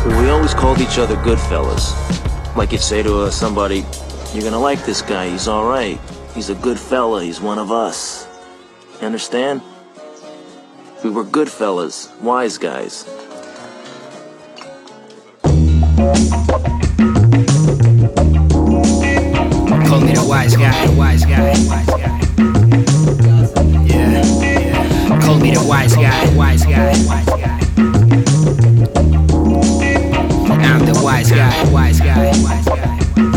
We always called each other good fellas. Like you'd say to somebody, you're gonna like this guy, he's alright. He's a good fella, he's one of us. You understand? We were good fellas, wise guys. Call me the wise guy, wise guy, wise guy. Yeah, yeah. Call me the wise guy, wise guy, wise guy. I'm the wise guy, wise guy, wise guy.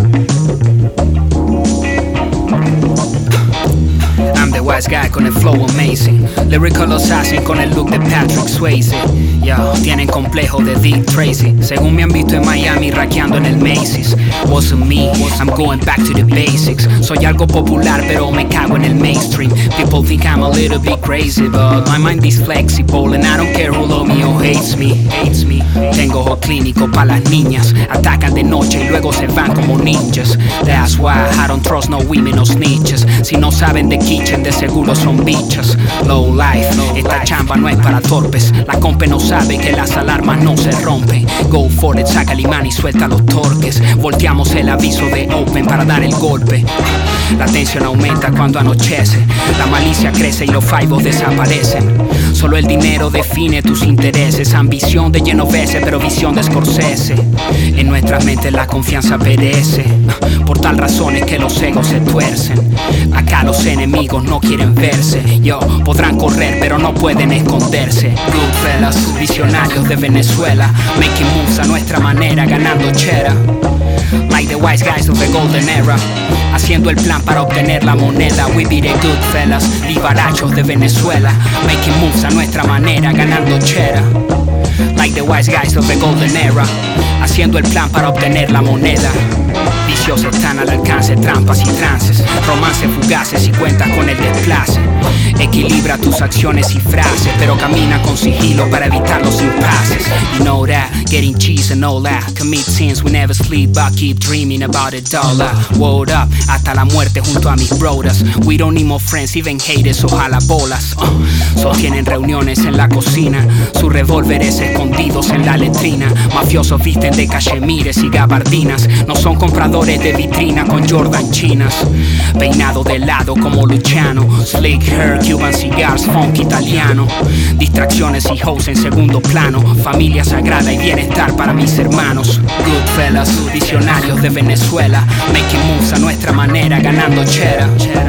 I'm the wise guy con el flow amazing, lyrical assassin con el look de Patrick Swayze. Yo, tienen complejo de Dick Tracy. Según me han visto en Miami rackeando en el Macy's. Wasn't me, I'm going back to the basics. Soy algo popular pero me cago en el mainstream. People think I'm a little bit crazy, but my mind is flexible and I don't care who loves me or hates me, hates me. Tengo ojo clínico pa' las niñas. Atacan de noche y luego se van como ninjas. That's why I don't trust no women or snitches. Si no saben de kitchen de seguro son bichas. Low life, esta chamba no es para torpes. La compa no sabe que las alarmas no se rompen. Go for it, saca el imán y suelta los torques. Volteamos el aviso de open para dar el golpe. La tensión aumenta cuando anochece. La malicia crece y los faivos desaparecen. Solo el dinero define tus intereses. Ambición de Genovese pero visión de Scorsese. En nuestras mentes la confianza perece. Por tal razón es que los egos se tuercen. Acá los enemigos no quieren verse. Yo, podrán correr pero no pueden esconderse. Goodfellas, visionarios de Venezuela, making moves a nuestra manera, ganando chera. Like the wise guys of the golden era, haciendo el plan para obtener la moneda. We be the Goodfellas, vivarachos de Venezuela, making moves a nuestra manera, ganando chera. Like the wise guys of the golden era, haciendo el plan para obtener la moneda. Vicios están al alcance, trampas y trances, romances fugaces y cuentas con el desplace. Equilibra tus acciones y frases, pero camina con sigilo para evitar los impases. You know that, getting cheese and all that. Commit sins, we never sleep, but keep dreaming about a dollar. Word up, hasta la muerte junto a mis brothers. We don't need more friends, even haters, ojalá bolas. Sostienen reuniones en la cocina, sus revólveres escondidos en la letrina. Mafiosos visten de cachemires y gabardinas, no son compradores de vitrina con Jordan chinas. Peinado de lado como Luciano, slick hair, Cuban cigars, funk italiano. Distracciones y hoes en segundo plano, familia sagrada y bienestar para mis hermanos. Goodfellas, visionarios de Venezuela, making moves a nuestra manera, ganando chera.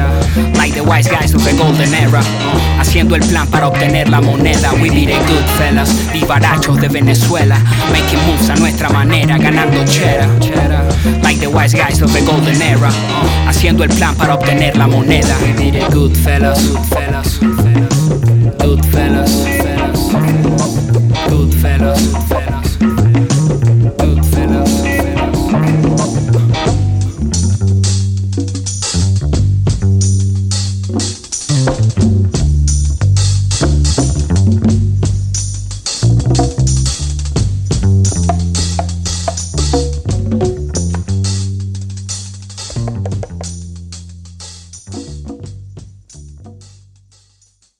Like the wise guys of the golden era, haciendo el plan para obtener la moneda. We be the Goodfellas, vivarachos de Venezuela, making moves a nuestra manera, ganando chera. Like the wise guys of the golden era, haciendo el plan para obtener la moneda. We be the Goodfellas, Goodfellas.